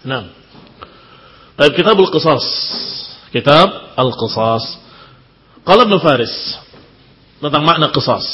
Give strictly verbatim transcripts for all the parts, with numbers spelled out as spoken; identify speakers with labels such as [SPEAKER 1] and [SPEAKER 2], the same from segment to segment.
[SPEAKER 1] Nah, baik, kitab al-qisas. Kitab al-qisas. Qala Ibnu Faris tentang makna qisas.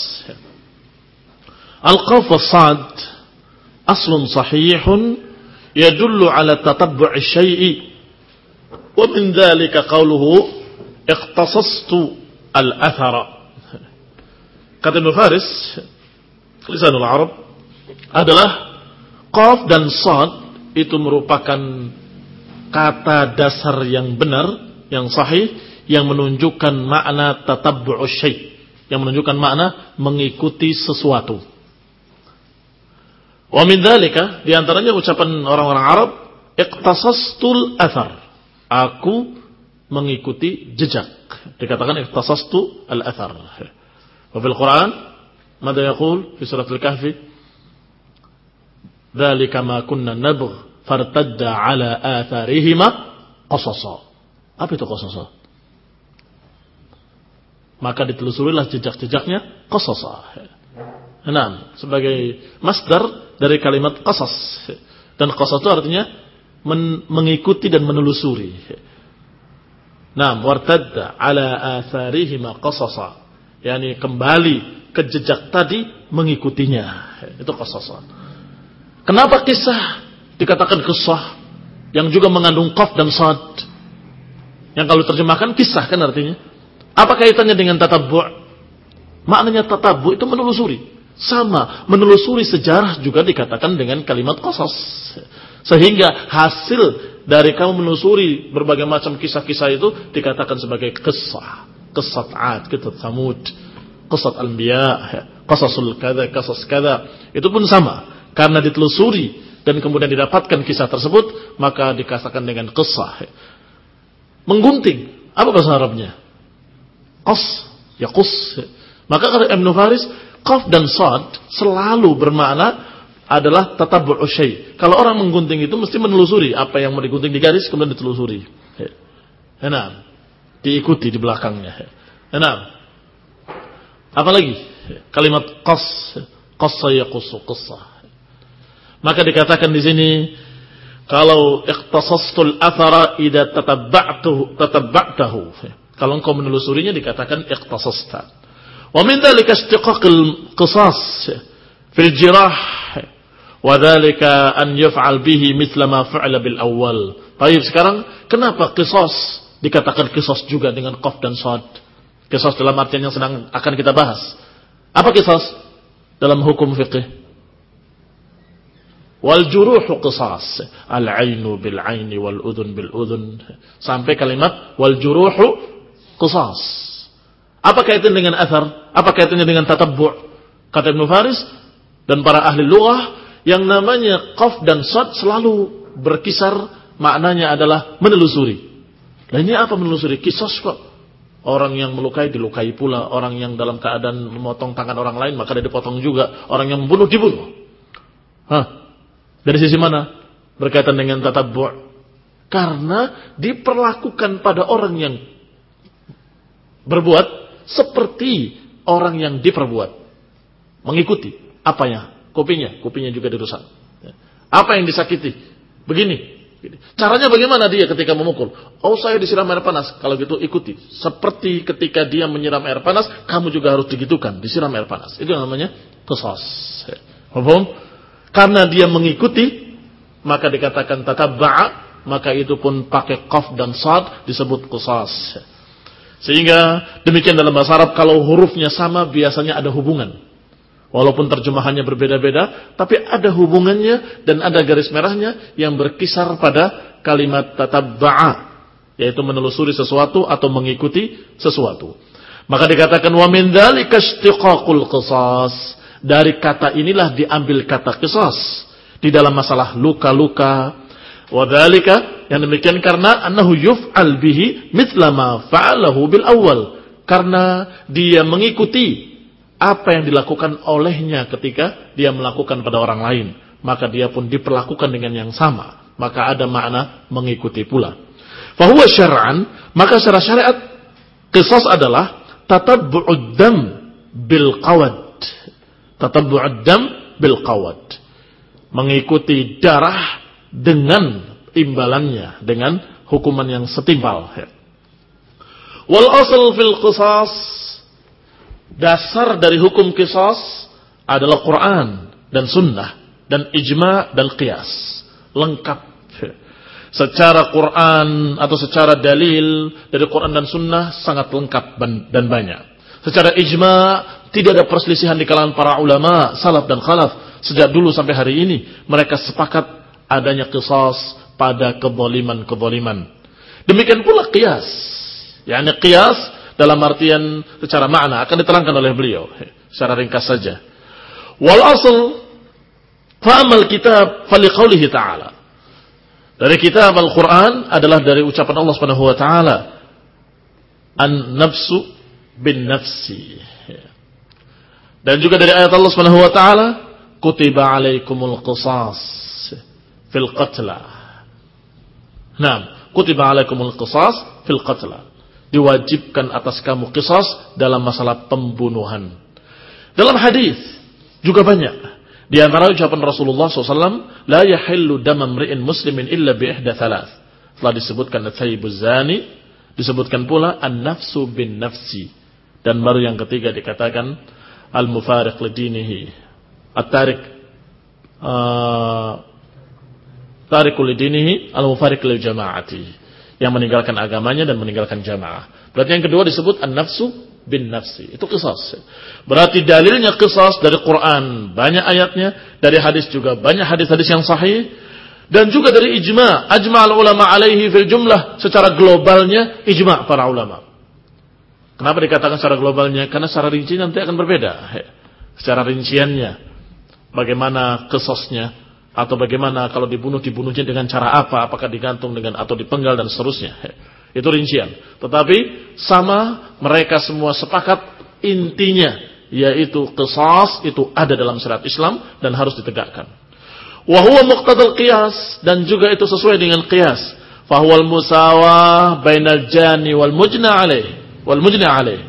[SPEAKER 1] Al-qaf was-sad aslun sahihun yadullu ala tatabbu'i syai'i wa min dhalika qawluhu ikhtasastu al-athara. Kata Ibnu Faris, lisanul Arab adalah qaf dan sad itu merupakan kata dasar yang benar, yang sahih, yang menunjukkan makna tatabbu'u syai', yang menunjukkan makna mengikuti sesuatu. Wa min dzalika, di antaranya ucapan orang-orang Arab, iqtasastul athar, aku mengikuti jejak. Dikatakan iqtasastu al-athar. Wa fil Quran, mada yaqul fi surah al-Kahfi? Dzalika ma kunna nabgh fartadda ala atharihima qasasa. Apa itu qasasa? Maka ditelusurilah jejak-jejaknya qasasa. Nah, sebagai masdar dari kalimat qasas. Dan qasas itu artinya men- mengikuti dan menelusuri. Nah, wartadda ala atharihima qasasa. Yani kembali ke jejak tadi mengikutinya. Itu qasasa. Kenapa kisah dikatakan kisah yang juga mengandung qaf dan sad? Yang kalau terjemahkan kisah kan artinya. Apa kaitannya dengan tatabbu'? Maknanya tatabbu' itu menelusuri. Sama, menelusuri sejarah juga dikatakan dengan kalimat qasas. Sehingga hasil dari kamu menelusuri berbagai macam kisah-kisah itu dikatakan sebagai kisah. Qissat 'Ad, qissat Thamud, qissat Anbiya, qasasul kada, qasas kada. Itu pun sama. Karena ditelusuri dan kemudian didapatkan kisah tersebut, maka dikatakan dengan qissah. Menggunting, apa bahasa Arabnya? Qas, ya qus. Maka kata Ibnu Faris, qaf dan sad selalu bermakna adalah tatabbu'u syai'. Kalau orang menggunting itu mesti menelusuri apa yang mau digunting di garis, kemudian ditelusuri. Enak, diikuti di belakangnya. Enak. Apalagi kalimat qas, qassa yaqussu qissah. Maka dikatakan di sini, kalau ikhtasastul athara idza tatabba'tuhu tatabba'tahu. Kalau engkau menelusurinya dikatakan ikhtasasta. Wa min dzalika istiqaqul qisas fil jirah wa dzalika an yaf'al bihi mithla ma fa'ala bil awwal. Baik, sekarang kenapa qisas dikatakan qisas juga dengan qaf dan sad? Qisas dalam artian yang sedang akan kita bahas. Apa qisas dalam hukum fiqh? Wal juruhu qisas, al ainu bil aini wal udhun bil udhun, sampai kalimat wal juruhu qisas. Apa kaitannya dengan athar? Apa kaitannya dengan tatabbu'? Kata Ibnu Faris dan para ahli lughah, yang namanya qaf dan sad selalu berkisar maknanya adalah menelusuri. Nah, ini apa menelusuri? Qisas kok. Orang yang melukai dilukai pula, orang yang dalam keadaan memotong tangan orang lain maka dia dipotong juga, orang yang membunuh dibunuh. Hah? Dari sisi mana berkaitan dengan tatabbu'? Karena diperlakukan pada orang yang berbuat seperti orang yang diperbuat. Mengikuti apanya? Kopinya, kopinya juga dirusak. Apa yang disakiti? Begini. Caranya bagaimana dia ketika memukul? Oh, saya disiram air panas. Kalau gitu ikuti. Seperti ketika dia menyiram air panas, kamu juga harus digitukan, disiram air panas. Itu yang namanya qisas. Paham? Karena dia mengikuti, maka dikatakan tatabba'a, maka itu pun pakai qaf dan sad disebut qisas. Sehingga demikian dalam bahasa Arab, kalau hurufnya sama biasanya ada hubungan. Walaupun terjemahannya berbeda-beda, tapi ada hubungannya dan ada garis merahnya yang berkisar pada kalimat tatabba'a, yaitu menelusuri sesuatu atau mengikuti sesuatu. Maka dikatakan wa min dzalika istiqaqul qisas. Dari kata inilah diambil kata qisas di dalam masalah luka-luka. Wa dzalika, yang demikian karena annahu yuf'al bihi mithla ma fa'alahu bil awwal. Karena dia mengikuti apa yang dilakukan olehnya ketika dia melakukan pada orang lain, maka dia pun diperlakukan dengan yang sama. Maka ada makna mengikuti pula. Fa huwa syar'an, maka secara syariat qisas adalah tatabbu'ud dam bil qawad. Tatabbu'ud dam bil qawad. Mengikuti darah dengan imbalannya dengan hukuman yang setimpal. Wal asal fil qisas, dasar dari hukum qisas adalah Quran dan sunnah dan ijma' dan qiyas. Lengkap. Secara Quran atau secara dalil dari Quran dan sunnah sangat lengkap dan banyak. Secara ijma' tidak ada perselisihan di kalangan para ulama salaf dan khalaf sejak dulu sampai hari ini. Mereka sepakat adanya qisas pada kezaliman-kezaliman. Demikian pula qiyas. yakni qiyas dalam artian secara makna akan diterangkan oleh beliau secara ringkas saja. Wal asl fa'amal kitab faliqaulihi ta'ala. Dari kitab Al-Quran adalah dari ucapan Allah Subhanahu wa taala, an-nafsu bin nafsi. Dan juga dari ayat Allah Subhanahu wa taala, kutiba alaikumul qisas fil qatla. Naam, kutiba alaikumul qisas fil qatla. Diwajibkan atas kamu qisas dalam masalah pembunuhan. Dalam hadis juga banyak. Di antara ucapan Rasulullah shallallahu alaihi wasallam, la yahillu damam ri'in muslimin illa bi ihda thalath. Telah disebutkan at-thayyibuz zani, disebutkan pula an-nafsu bin nafsi. Dan baru yang ketiga dikatakan al-mufariq lidinihi, at-tarik uh, tarikul lidinihi, al-mufariq lil jama'ati, yang meninggalkan agamanya dan meninggalkan jamaah. Berarti yang kedua disebut an-nafsu bin nafsi. Itu qisas. Berarti dalilnya qisas dari Quran banyak ayatnya, dari hadis juga banyak hadis-hadis yang sahih, dan juga dari ijma'. Ajma'al ulama alaihi fil jumlah, secara globalnya ijma' para ulama. Kenapa dikatakan secara globalnya? Karena secara rinci nanti akan berbeda. Secara rinciannya, bagaimana qisasnya, atau bagaimana kalau dibunuh dibunuhnya dengan cara apa, apakah digantung dengan atau dipenggal dan seterusnya. Itu rincian. Tetapi sama mereka semua sepakat intinya, yaitu qisas itu ada dalam syariat Islam dan harus ditegakkan. Wa huwa muqtadal qiyas, dan juga itu sesuai dengan qiyas. Fa huwal musawah bainal jani wal mujna alaih wal mujna alaih.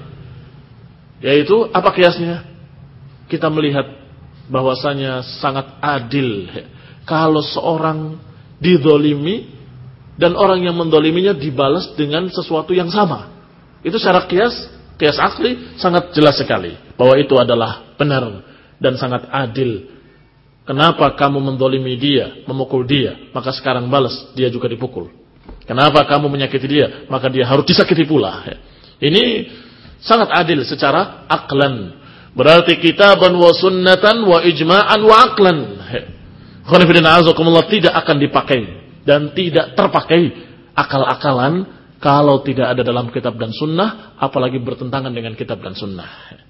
[SPEAKER 1] Yaitu apa qiyasnya? Kita melihat bahwasanya sangat adil kalau seorang dizalimi dan orang yang mendoliminya dibalas dengan sesuatu yang sama. Itu secara qiyas, qiyas akli sangat jelas sekali bahwa itu adalah benar dan sangat adil. Kenapa kamu mendolimi dia, memukul dia, maka sekarang balas dia juga dipukul. Kenapa kamu menyakiti dia, maka dia harus disakiti pula. Ini sangat adil secara aklan. Berarti kitaban wa sunnatan wa ijma'an wa aklan. Khonifidina azakumullah, tidak akan dipakai dan tidak terpakai akal-akalan kalau tidak ada dalam kitab dan sunnah, apalagi bertentangan dengan kitab dan sunnah.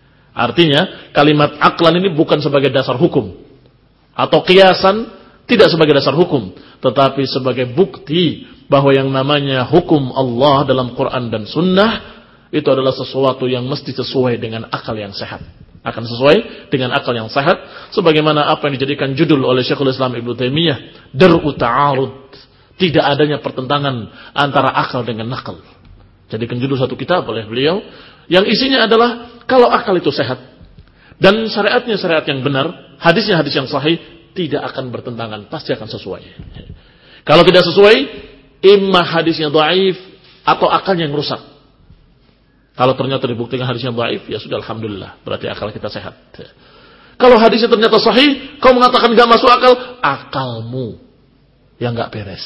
[SPEAKER 1] Artinya kalimat aklan ini bukan sebagai dasar hukum atau kiasan, tidak sebagai dasar hukum, tetapi sebagai bukti bahwa yang namanya hukum Allah dalam Quran dan sunnah itu adalah sesuatu yang mesti sesuai dengan akal yang sehat. Akan sesuai dengan akal yang sehat, sebagaimana apa yang dijadikan judul oleh Syekhul Islam Ibnu Taimiyah, Dar'u Ta'arud, tidak adanya pertentangan antara akal dengan nakal. Jadikan judul satu kitab oleh beliau yang isinya adalah kalau akal itu sehat dan syariatnya syariat yang benar, hadisnya hadis yang sahih, tidak akan bertentangan, pasti akan sesuai. Kalau tidak sesuai, imma hadisnya dhaif atau akalnya yang rusak. Kalau ternyata dibuktikan hadisnya dhaif, ya sudah alhamdulillah, berarti akal kita sehat. Kalau hadisnya ternyata sahih, kau mengatakan enggak masuk akal, akalmu yang enggak beres.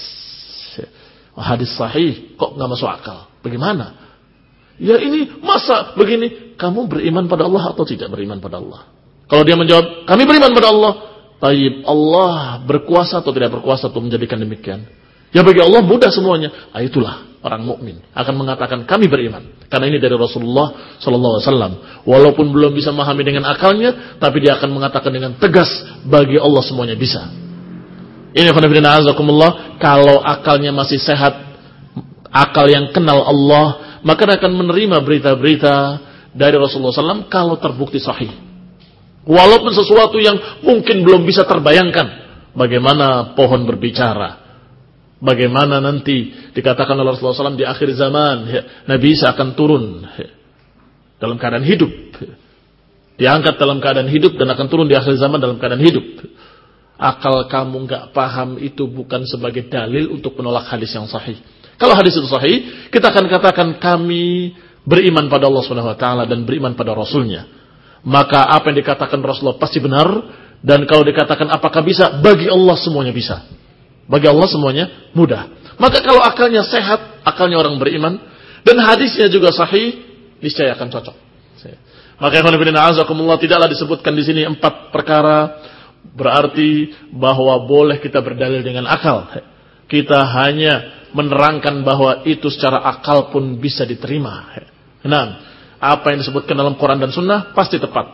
[SPEAKER 1] Hadis sahih kok enggak masuk akal? Bagaimana? Ya ini masa begini, kamu beriman pada Allah atau tidak beriman pada Allah? Kalau dia menjawab, kami beriman pada Allah. Taib, Allah berkuasa atau tidak berkuasa untuk menjadikan demikian? Ya bagi Allah mudah semuanya. Ah, itulah orang mukmin akan mengatakan kami beriman. Karena ini dari Rasulullah sallallahu alaihi wasallam. Walaupun belum bisa memahami dengan akalnya, tapi dia akan mengatakan dengan tegas, bagi Allah semuanya bisa. Ini khonifidina azakumullah, kalau akalnya masih sehat, akal yang kenal Allah, maka dia akan menerima berita-berita dari Rasulullah sallallahu alaihi wasallam kalau terbukti sahih. Walaupun sesuatu yang mungkin belum bisa terbayangkan, bagaimana pohon berbicara, bagaimana nanti dikatakan oleh Rasulullah sallallahu alaihi wasallam di akhir zaman, ya, Nabi Isa akan turun ya, dalam keadaan hidup, diangkat dalam keadaan hidup dan akan turun di akhir zaman dalam keadaan hidup. akal kamu nggak paham itu bukan sebagai dalil untuk menolak hadis yang sahih. Kalau hadis itu sahih, kita akan katakan kami beriman pada Allah Subhanahu wa taala dan beriman pada Rasulnya. Maka apa yang dikatakan Rasulullah pasti benar, dan kalau dikatakan apakah bisa, bagi Allah semuanya bisa. Bagi Allah semuanya mudah. Maka kalau akalnya sehat, akalnya orang beriman, dan hadisnya juga sahih, niscaya akan cocok. Maka ikhwan fillah azakumullah, tidaklah disebutkan di sini empat perkara berarti bahwa boleh kita berdalil dengan akal. Kita hanya menerangkan bahwa itu secara akal pun bisa diterima. Nah, apa yang disebutkan dalam Quran dan Sunnah pasti tepat.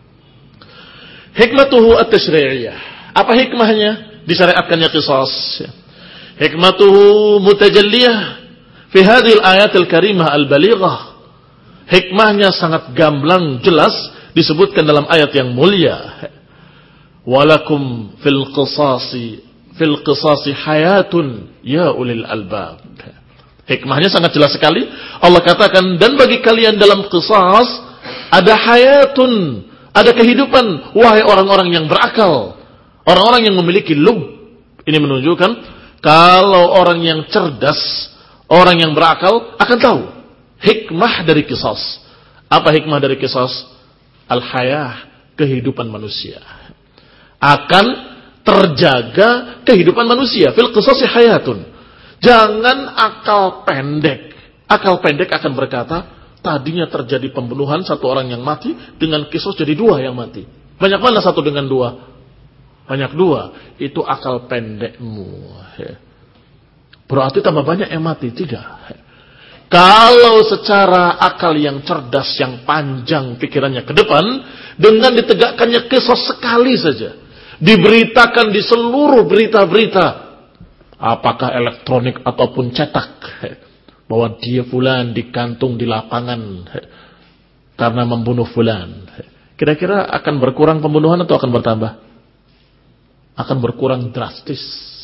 [SPEAKER 1] Hikmatuhu at-tashri'iyah. Apa hikmahnya disyariatkannya qisas? Hikmatuhu mutajalliyah fi hadhil ayatil karimah al-balighah. Hikmahnya sangat gamblang, jelas disebutkan dalam ayat yang mulia. Walakum fil qisasi fil qisasi hayatun ya ulil albab. Hikmahnya sangat jelas sekali. Allah katakan, dan bagi kalian dalam qisas ada hayatun, ada kehidupan, wahai orang-orang yang berakal, orang-orang yang memiliki lub. Ini menunjukkan kalau orang yang cerdas, orang yang berakal akan tahu hikmah dari qisas. Apa hikmah dari qisas? Al-hayah, kehidupan manusia. Akan terjaga kehidupan manusia. Fil qisasi hayatun. Jangan akal pendek. Akal pendek akan berkata, tadinya terjadi pembunuhan satu orang yang mati, dengan qisas jadi dua yang mati. Banyak mana satu dengan dua? Banyak dua. Itu akal pendekmu. Berarti tambah banyak yang mati. Tidak. Kalau secara akal yang cerdas, yang panjang pikirannya ke depan, dengan ditegakkannya qisas sekali saja, diberitakan di seluruh berita-berita, apakah elektronik ataupun cetak, bahwa dia fulan digantung di lapangan karena membunuh fulan. Kira-kira akan berkurang pembunuhan atau akan bertambah? Akan berkurang drastis.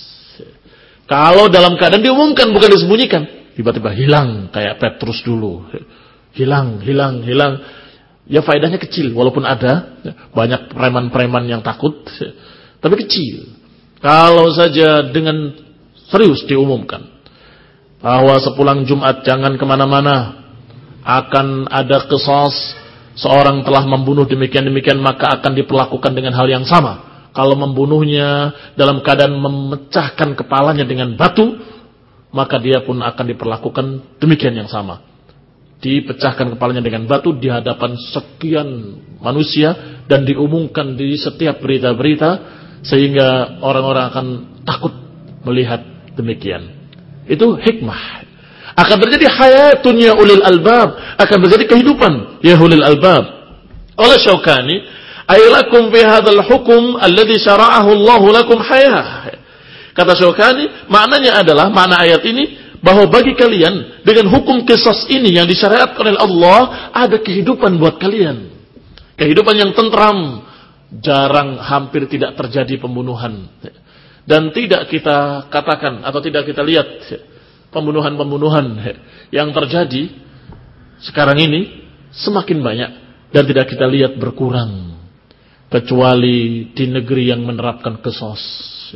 [SPEAKER 1] Kalau dalam keadaan diumumkan, bukan disembunyikan, tiba-tiba hilang kayak Petrus dulu. Hilang, hilang, hilang. Ya faedahnya kecil, walaupun ada banyak preman-preman yang takut, tapi kecil. Kalau saja dengan serius diumumkan bahwa sepulang Jumat jangan kemana-mana, akan ada qisas, seorang telah membunuh demikian-demikian, maka akan diperlakukan dengan hal yang sama. Kalau membunuhnya dalam keadaan memecahkan kepalanya dengan batu, maka dia pun akan diperlakukan demikian yang sama. Dipecahkan kepalanya dengan batu di hadapan sekian manusia dan diumumkan di setiap berita-berita, sehingga orang-orang akan takut melihat demikian. Itu hikmah. Akan terjadi hayatun ya ulil albab, akan terjadi kehidupan ya ulil albab. Oleh Syaukani, aylakum fi hadzal hukum alladhi syara'ahu Allahu lakum hayah. Kata Syaukani, maknanya adalah, makna ayat ini, bahwa bagi kalian dengan hukum qisas ini yang disyariatkan oleh Allah, ada kehidupan buat kalian. Kehidupan yang tentram. Jarang, hampir tidak terjadi pembunuhan. Dan tidak kita katakan atau tidak kita lihat pembunuhan-pembunuhan yang terjadi sekarang ini semakin banyak dan tidak kita lihat berkurang, kecuali di negeri yang menerapkan qisas.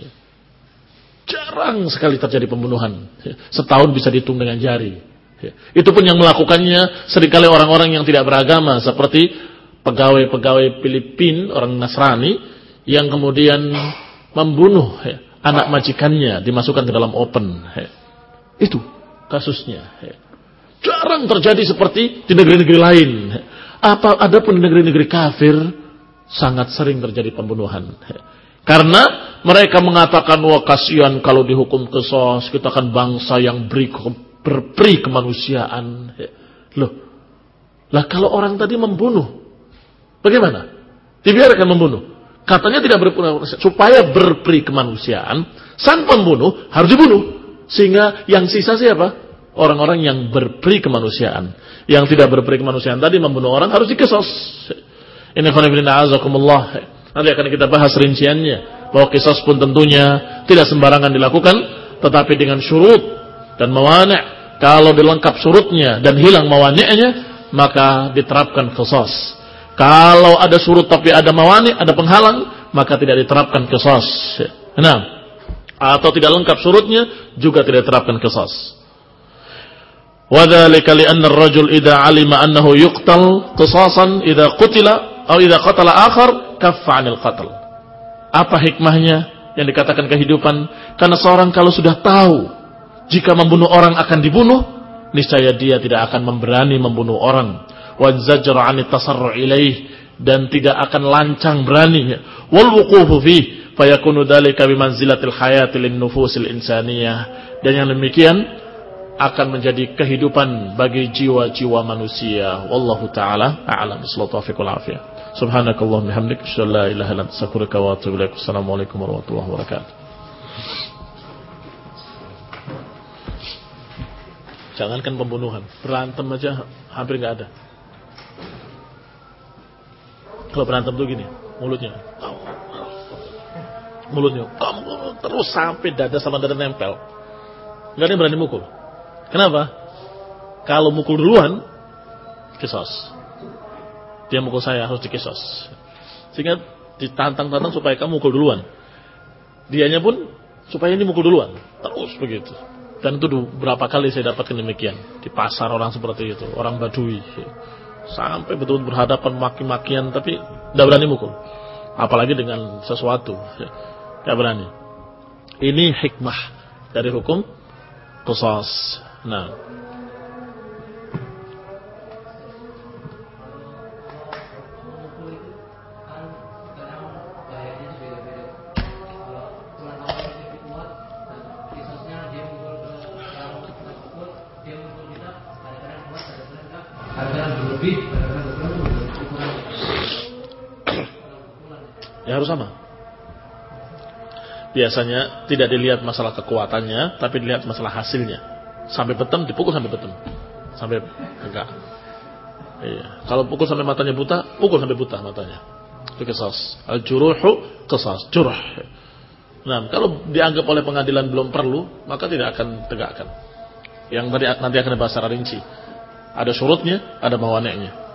[SPEAKER 1] Jarang sekali terjadi pembunuhan. Setahun bisa dihitung dengan jari. Itu pun yang melakukannya seringkali orang-orang yang tidak beragama, seperti pegawai-pegawai Filipina, orang Nasrani, yang kemudian membunuh anak majikannya, dimasukkan ke dalam oven. Itu kasusnya. Jarang terjadi seperti di negeri-negeri lain. Apa adapun di negeri-negeri kafir, sangat sering terjadi pembunuhan. Karena mereka mengatakan, wah kasihan kalau dihukum qisas, kita kan bangsa yang beri, berperi kemanusiaan. Loh, lah kalau orang tadi membunuh, bagaimana? Dibiarkan membunuh. Katanya tidak berperi, supaya berperi kemanusiaan, sang pembunuh harus dibunuh. Sehingga yang sisa siapa? Orang-orang yang berperi kemanusiaan. Yang tidak berperi kemanusiaan tadi membunuh orang harus diqisas. Ini khonibina azakumullah. Nanti akan kita bahas rinciannya, bahwa qisas pun tentunya tidak sembarangan dilakukan, tetapi dengan syurut dan mawani'. Kalau dilengkap syurutnya dan hilang mawani'nya, maka diterapkan qisas. Kalau ada syurut tapi ada mawani', ada penghalang, maka tidak diterapkan qisas. Nah, atau tidak lengkap syurutnya juga tidak diterapkan qisas. Wa dzalika li anna ar-rajul idza 'alima annahu yuqtal qisasan idza qutila atau idza qatala akhar kaffa 'anil qatl. Apa hikmahnya yang dikatakan kehidupan? Karena seorang kalau sudah tahu jika membunuh orang akan dibunuh, niscaya dia tidak akan memberani membunuh orang. Wa zajra 'anit tasarru' ilaih, dan tidak akan lancang berani. Wal wuqufu fi fayakunu dzalika bimanzilatil hayati lin nufusil insaniyah, dan yang demikian akan menjadi kehidupan bagi jiwa-jiwa manusia. Wallahu taala a'lam. Sallallahu alaihi wa sallam. Subhanakallahumma bihamdika asyhadu an la ilaha illa anta astaghfiruka wa atubu ilaik. Assalamualaikum warahmatullahi wabarakatuh. Jangankan pembunuhan, berantem aja hampir enggak ada. Kalau berantem tuh gini, mulutnya, mulutnya, kamu terus sampai dada sama dada nempel. Enggak ada yang berani mukul. Kenapa? Kalau mukul duluan, qisas. Dia mukul saya, harus diqisas. Sehingga ditantang-tantang supaya kamu mukul duluan. Dianya pun supaya ini mukul duluan. Terus begitu. Dan itu berapa kali saya dapatkan demikian. Di pasar orang seperti itu, orang Badui. Sampai betul-betul berhadapan maki-makian, tapi tidak berani mukul. Apalagi dengan sesuatu. Tidak berani. Ini hikmah dari hukum qisas. Nah, ya harus sama. Biasanya tidak dilihat masalah kekuatannya, tapi dilihat masalah hasilnya. Sampai betem, dipukul sampai betem, sampai enggak. Iya. Kalau pukul sampai matanya buta, pukul sampai buta matanya. Itu qisas. Al-juruhu qisas, jurh. Nah, kalau dianggap oleh pengadilan belum perlu, maka tidak akan tegakkan. Yang tadi nanti akan dibahas secara rinci. Ada syurutnya, ada mawaneknya.